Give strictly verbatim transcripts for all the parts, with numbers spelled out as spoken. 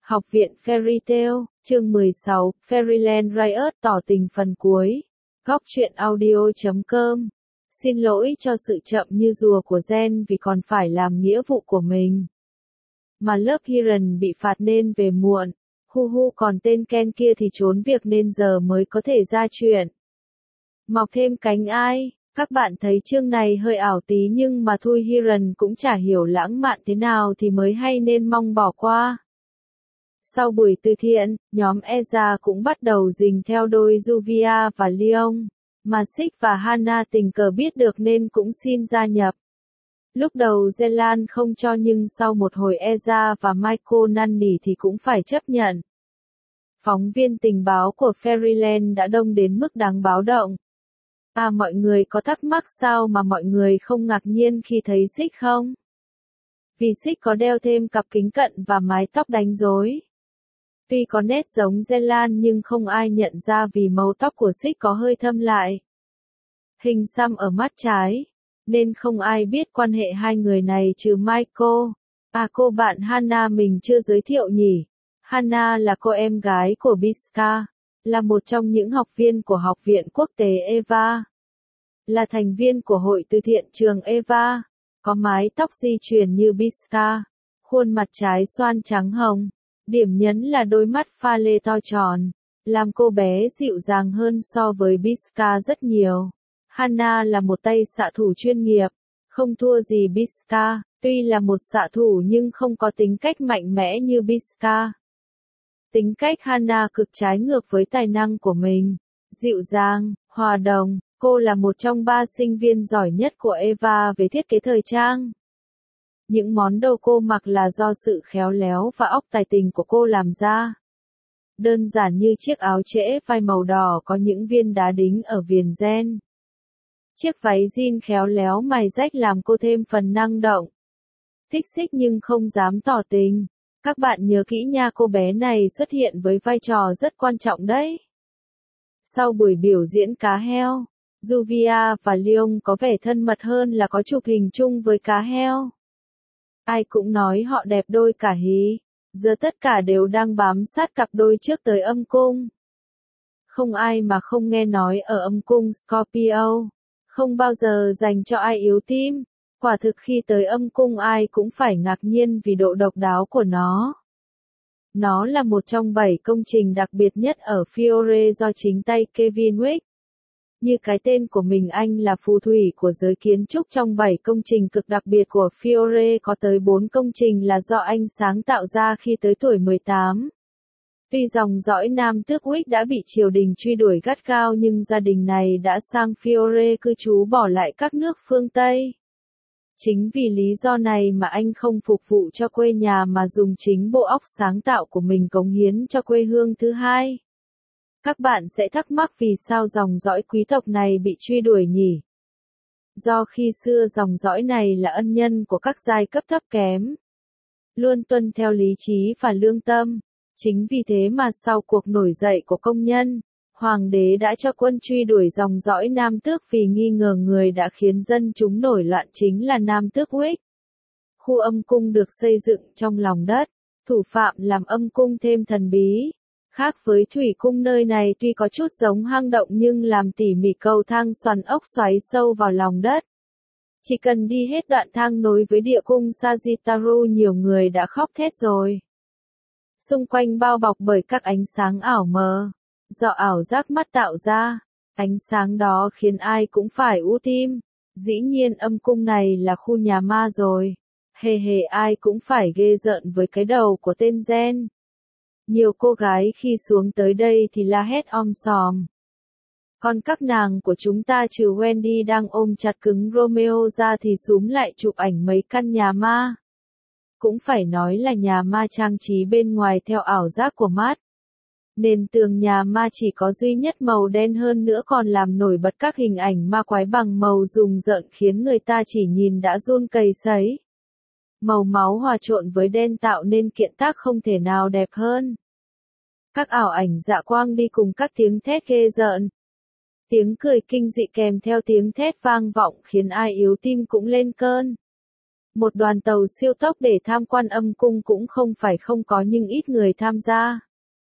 Học viện Fairy Tail, chương mười sáu, Fairyland Riot tỏ tình phần cuối. Góc truyện audio chấm com. Xin lỗi cho sự chậm như rùa của Gen vì còn phải làm nghĩa vụ của mình. Mà lớp Hiren bị phạt nên về muộn. Hu hu còn tên Ken kia thì trốn việc nên giờ mới có thể ra chuyện. Mọc thêm cánh ai? Các bạn thấy chương này hơi ảo tí nhưng mà thôi Hiren cũng chả hiểu lãng mạn thế nào thì mới hay nên mong bỏ qua. Sau buổi từ thiện, nhóm Eza cũng bắt đầu rình theo đôi Juvia và Leon, mà Six và Hana tình cờ biết được nên cũng xin gia nhập. Lúc đầu Zelan không cho nhưng sau một hồi Eza và Michael năn nỉ thì cũng phải chấp nhận. Phóng viên tình báo của Fairyland đã đông đến mức đáng báo động. À mọi người có thắc mắc sao mà mọi người không ngạc nhiên khi thấy Six không? Vì Six có đeo thêm cặp kính cận và mái tóc đánh rối. Tuy có nét giống Zelan nhưng không ai nhận ra vì màu tóc của Six có hơi thâm lại. Hình xăm ở mắt trái, nên không ai biết quan hệ hai người này trừ Michael. À cô bạn Hana mình chưa giới thiệu nhỉ? Hana là cô em gái của Biska, là một trong những học viên của Học viện Quốc tế Eva. Là thành viên của hội từ thiện trường Eva, có mái tóc di truyền như Biska, khuôn mặt trái xoan trắng hồng. Điểm nhấn là đôi mắt pha lê to tròn, làm cô bé dịu dàng hơn so với Biska rất nhiều. Hana là một tay xạ thủ chuyên nghiệp, không thua gì Biska, tuy là một xạ thủ nhưng không có tính cách mạnh mẽ như Biska. Tính cách Hana cực trái ngược với tài năng của mình, dịu dàng, hòa đồng, cô là một trong ba sinh viên giỏi nhất của Eva về thiết kế thời trang. Những món đồ cô mặc là do sự khéo léo và óc tài tình của cô làm ra. Đơn giản như chiếc áo trễ vai màu đỏ có những viên đá đính ở viền gen. Chiếc váy jean khéo léo mài rách làm cô thêm phần năng động. Thích Xích nhưng không dám tỏ tình. Các bạn nhớ kỹ nha, cô bé này xuất hiện với vai trò rất quan trọng đấy. Sau buổi biểu diễn cá heo, Juvia và Leon có vẻ thân mật hơn là có chụp hình chung với cá heo. Ai cũng nói họ đẹp đôi cả hí, giờ tất cả đều đang bám sát cặp đôi trước tới âm cung. Không ai mà không nghe nói ở âm cung Scorpio, không bao giờ dành cho ai yếu tim. Quả thực khi tới âm cung ai cũng phải ngạc nhiên vì độ độc đáo của nó. Nó là một trong bảy công trình đặc biệt nhất ở Fiore do chính tay Kevin Wick. Như cái tên của mình, anh là phù thủy của giới kiến trúc. Trong bảy công trình cực đặc biệt của Fiore có tới bốn công trình là do anh sáng tạo ra khi tới tuổi mười tám. Tuy dòng dõi nam tước Wick đã bị triều đình truy đuổi gắt gao nhưng gia đình này đã sang Fiore cư trú bỏ lại các nước phương Tây. Chính vì lý do này mà anh không phục vụ cho quê nhà mà dùng chính bộ óc sáng tạo của mình cống hiến cho quê hương thứ hai. Các bạn sẽ thắc mắc vì sao dòng dõi quý tộc này bị truy đuổi nhỉ? Do khi xưa dòng dõi này là ân nhân của các giai cấp thấp kém, luôn tuân theo lý trí và lương tâm. Chính vì thế mà sau cuộc nổi dậy của công nhân, hoàng đế đã cho quân truy đuổi dòng dõi nam tước vì nghi ngờ người đã khiến dân chúng nổi loạn chính là nam tước Wick. Khu âm cung được xây dựng trong lòng đất, thủ phạm làm âm cung thêm thần bí. Khác với thủy cung, nơi này tuy có chút giống hang động nhưng làm tỉ mỉ cầu thang xoắn ốc xoáy sâu vào lòng đất. Chỉ cần đi hết đoạn thang nối với địa cung Sagittaru nhiều người đã khóc thét rồi. Xung quanh bao bọc bởi các ánh sáng ảo mờ, do ảo giác mắt tạo ra. Ánh sáng đó khiến ai cũng phải u tim. Dĩ nhiên âm cung này là khu nhà ma rồi. Hề hề ai cũng phải ghê rợn với cái đầu của tên Gen. Nhiều cô gái khi xuống tới đây thì la hét om sòm. Còn các nàng của chúng ta trừ Wendy đang ôm chặt cứng Romeo ra thì xúm lại chụp ảnh mấy căn nhà ma. Cũng phải nói là nhà ma trang trí bên ngoài theo ảo giác của mắt. Nền tường nhà ma chỉ có duy nhất màu đen, hơn nữa còn làm nổi bật các hình ảnh ma quái bằng màu rùng rợn khiến người ta chỉ nhìn đã run cầy sấy. Màu máu hòa trộn với đen tạo nên kiện tác không thể nào đẹp hơn. Các ảo ảnh dạ quang đi cùng các tiếng thét ghê rợn. Tiếng cười kinh dị kèm theo tiếng thét vang vọng khiến ai yếu tim cũng lên cơn. Một đoàn tàu siêu tốc để tham quan âm cung cũng không phải không có nhưng ít người tham gia.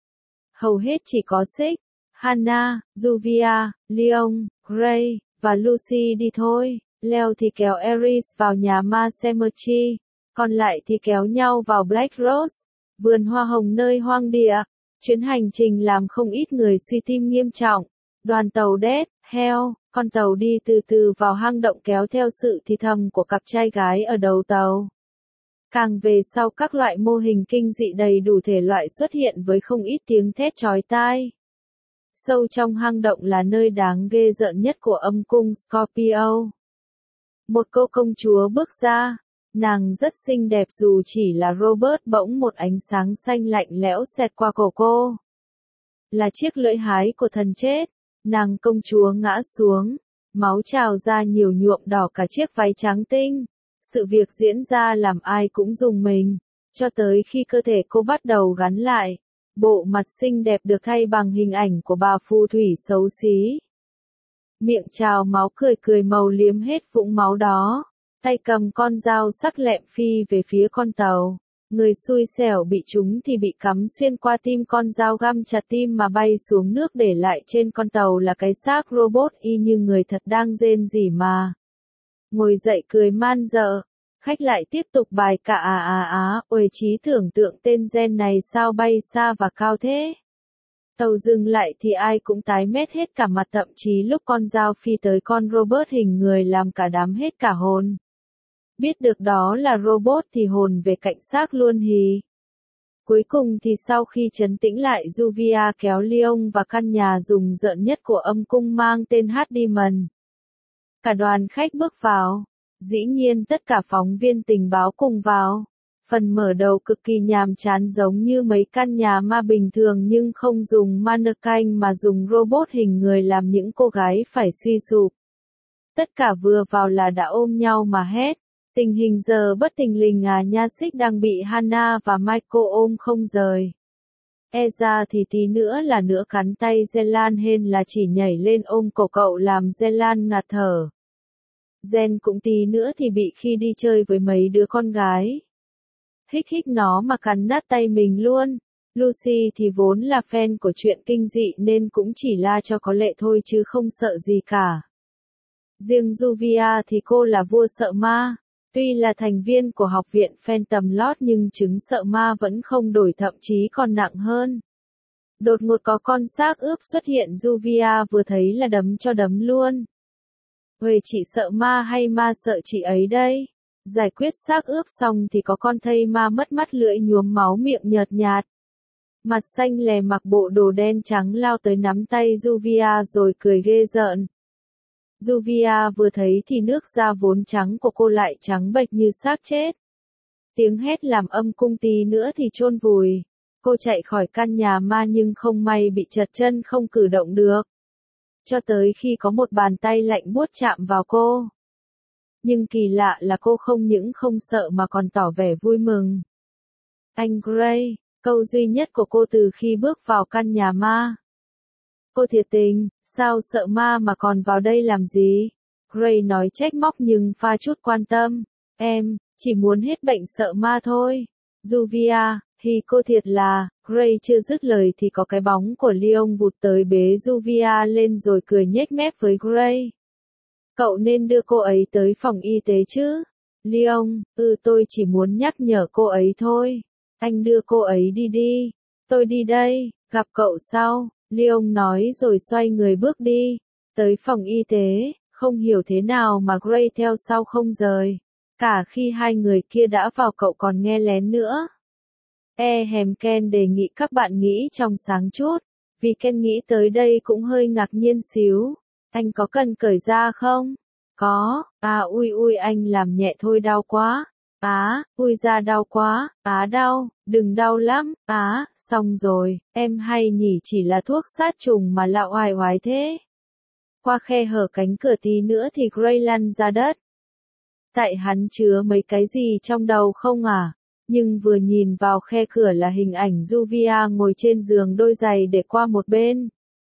Hầu hết chỉ có Six, Hannah, Juvia, Leon, Gray, và Lucy đi thôi. Leo thì kéo Eris vào nhà ma Cemetery, còn lại thì kéo nhau vào Black Rose, vườn hoa hồng nơi hoang địa. Chuyến hành trình làm không ít người suy tim nghiêm trọng. Đoàn tàu Death, Hell, con tàu đi từ từ vào hang động kéo theo sự thì thầm của cặp trai gái ở đầu tàu. Càng về sau các loại mô hình kinh dị đầy đủ thể loại xuất hiện với không ít tiếng thét chói tai. Sâu trong hang động là nơi đáng ghê rợn nhất của âm cung Scorpio. Một cô công chúa bước ra, nàng rất xinh đẹp dù chỉ là Robert bỗng một ánh sáng xanh lạnh lẽo xẹt qua cổ cô. Là chiếc lưỡi hái của thần chết, nàng công chúa ngã xuống, máu trào ra nhiều nhuộm đỏ cả chiếc váy trắng tinh. Sự việc diễn ra làm ai cũng rùng mình, cho tới khi cơ thể cô bắt đầu gắn lại. Bộ mặt xinh đẹp được thay bằng hình ảnh của bà phù thủy xấu xí. Miệng trào máu cười cười màu liếm hết vũng máu đó, tay cầm con dao sắc lẹm phi về phía con tàu. Người xui xẻo bị trúng thì bị cắm xuyên qua tim, con dao găm chặt tim mà bay xuống nước, để lại trên con tàu là cái xác robot y như người thật đang rên rỉ mà. Ngồi dậy cười man dợ, khách lại tiếp tục bài cả à à á, uầy trí tưởng tượng tên gen này sao bay xa và cao thế. Tàu dừng lại thì ai cũng tái mét hết cả mặt, thậm chí lúc con dao phi tới con robot hình người làm cả đám hết cả hồn. Biết được đó là robot thì hồn về cạnh xác luôn hì. Cuối cùng thì sau khi trấn tĩnh lại, Juvia kéo Leon vào căn nhà rùng rợn nhất của âm cung mang tên Hát Demon. Cả đoàn khách bước vào, dĩ nhiên tất cả phóng viên tình báo cùng vào. Phần mở đầu cực kỳ nhàm chán giống như mấy căn nhà ma bình thường, nhưng không dùng mannequin mà dùng robot hình người làm những cô gái phải suy sụp. Tất cả vừa vào là đã ôm nhau mà hét. Tình hình giờ bất thình lình à, nha xích đang bị Hannah và Michael ôm không rời. E ra thì tí nữa là nữa cắn tay Zelan, hên là chỉ nhảy lên ôm cổ cậu làm Zelan ngạt thở. Zen cũng tí nữa thì bị khi đi chơi với mấy đứa con gái. Hích hích nó mà cắn nát tay mình luôn. Lucy thì vốn là fan của chuyện kinh dị nên cũng chỉ la cho có lệ thôi chứ không sợ gì cả. Riêng Juvia thì cô là vua sợ ma. Tuy là thành viên của học viện Phantom Lord nhưng chứng sợ ma vẫn không đổi, thậm chí còn nặng hơn. Đột ngột có con xác ướp xuất hiện, Juvia vừa thấy là đấm cho đấm luôn. Huệ chị sợ ma hay ma sợ chị ấy đây? Giải quyết xác ướp xong thì có con thây ma mất mắt lưỡi nhuốm máu, miệng nhợt nhạt. Mặt xanh lè, mặc bộ đồ đen trắng lao tới nắm tay Juvia rồi cười ghê rợn. Juvia vừa thấy thì nước da vốn trắng của cô lại trắng bệch như xác chết. Tiếng hét làm âm cung tí nữa thì chôn vùi. Cô chạy khỏi căn nhà ma nhưng không may bị trật chân không cử động được. Cho tới khi có một bàn tay lạnh buốt chạm vào cô. Nhưng kỳ lạ là cô không những không sợ mà còn tỏ vẻ vui mừng. Anh Gray, câu duy nhất của cô từ khi bước vào căn nhà ma. Cô thiệt tình, sao sợ ma mà còn vào đây làm gì? Gray nói trách móc nhưng pha chút quan tâm. Em, chỉ muốn hết bệnh sợ ma thôi. Juvia, hi cô thiệt là, Gray chưa dứt lời thì có cái bóng của Leon vụt tới bế Juvia lên rồi cười nhếch mép với Gray. Cậu nên đưa cô ấy tới phòng y tế chứ? Leon, ừ tôi chỉ muốn nhắc nhở cô ấy thôi. Anh đưa cô ấy đi đi. Tôi đi đây, gặp cậu sau. Leon nói rồi xoay người bước đi. Tới phòng y tế, không hiểu thế nào mà Gray theo sau không rời. Cả khi hai người kia đã vào cậu còn nghe lén nữa. E hèm Ken đề nghị các bạn nghĩ trong sáng chút. Vì Ken nghĩ tới đây cũng hơi ngạc nhiên xíu. Anh có cần cởi ra không? Có, à ui ui anh làm nhẹ thôi đau quá. Á, ui da đau quá, á đau, đừng đau lắm, á, xong rồi, em hay nhỉ, chỉ là thuốc sát trùng mà lạ oai oái thế. Qua khe hở cánh cửa tí nữa thì Gray lăn ra đất. Tại hắn chứa mấy cái gì trong đầu không à? Nhưng vừa nhìn vào khe cửa là hình ảnh Juvia ngồi trên giường, đôi giày để qua một bên.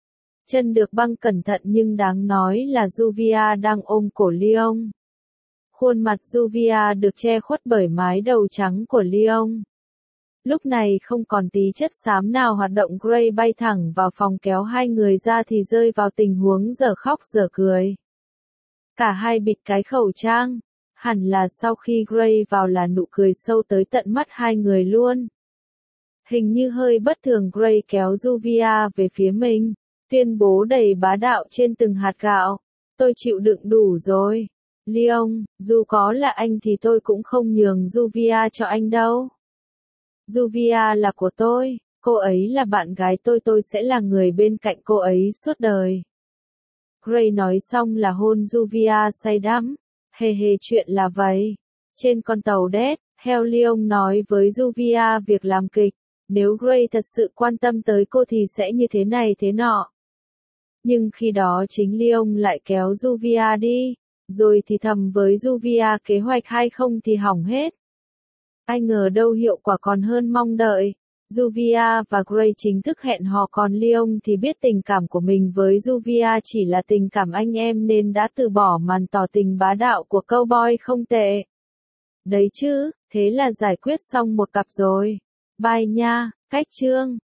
Chân được băng cẩn thận nhưng đáng nói là Juvia đang ôm cổ Leon. Khuôn mặt Juvia được che khuất bởi mái đầu trắng của Leon. Lúc này không còn tí chất xám nào hoạt động, Gray bay thẳng vào phòng kéo hai người ra thì rơi vào tình huống dở khóc dở cười. Cả hai bịt cái khẩu trang. Hẳn là sau khi Gray vào là nụ cười sâu tới tận mắt hai người luôn. Hình như hơi bất thường, Gray kéo Juvia về phía mình, tuyên bố đầy bá đạo trên từng hạt gạo. Tôi chịu đựng đủ rồi. Leon, dù có là anh thì tôi cũng không nhường Juvia cho anh đâu. Juvia là của tôi, cô ấy là bạn gái tôi, tôi sẽ là người bên cạnh cô ấy suốt đời. Gray nói xong là hôn Juvia say đắm. Hề hề, chuyện là vậy. Trên con tàu Death, Hell, Leon nói với Juvia việc làm kịch. Nếu Gray thật sự quan tâm tới cô thì sẽ như thế này thế nọ. Nhưng khi đó chính Leon lại kéo Juvia đi, rồi thì thầm với Juvia kế hoạch hay không thì hỏng hết. Ai ngờ đâu hiệu quả còn hơn mong đợi. Juvia và Gray chính thức hẹn hò, còn Leon thì biết tình cảm của mình với Juvia chỉ là tình cảm anh em nên đã từ bỏ màn tỏ tình bá đạo của cowboy không tệ. Đấy chứ, thế là giải quyết xong một cặp rồi. Bye nha, cách chương.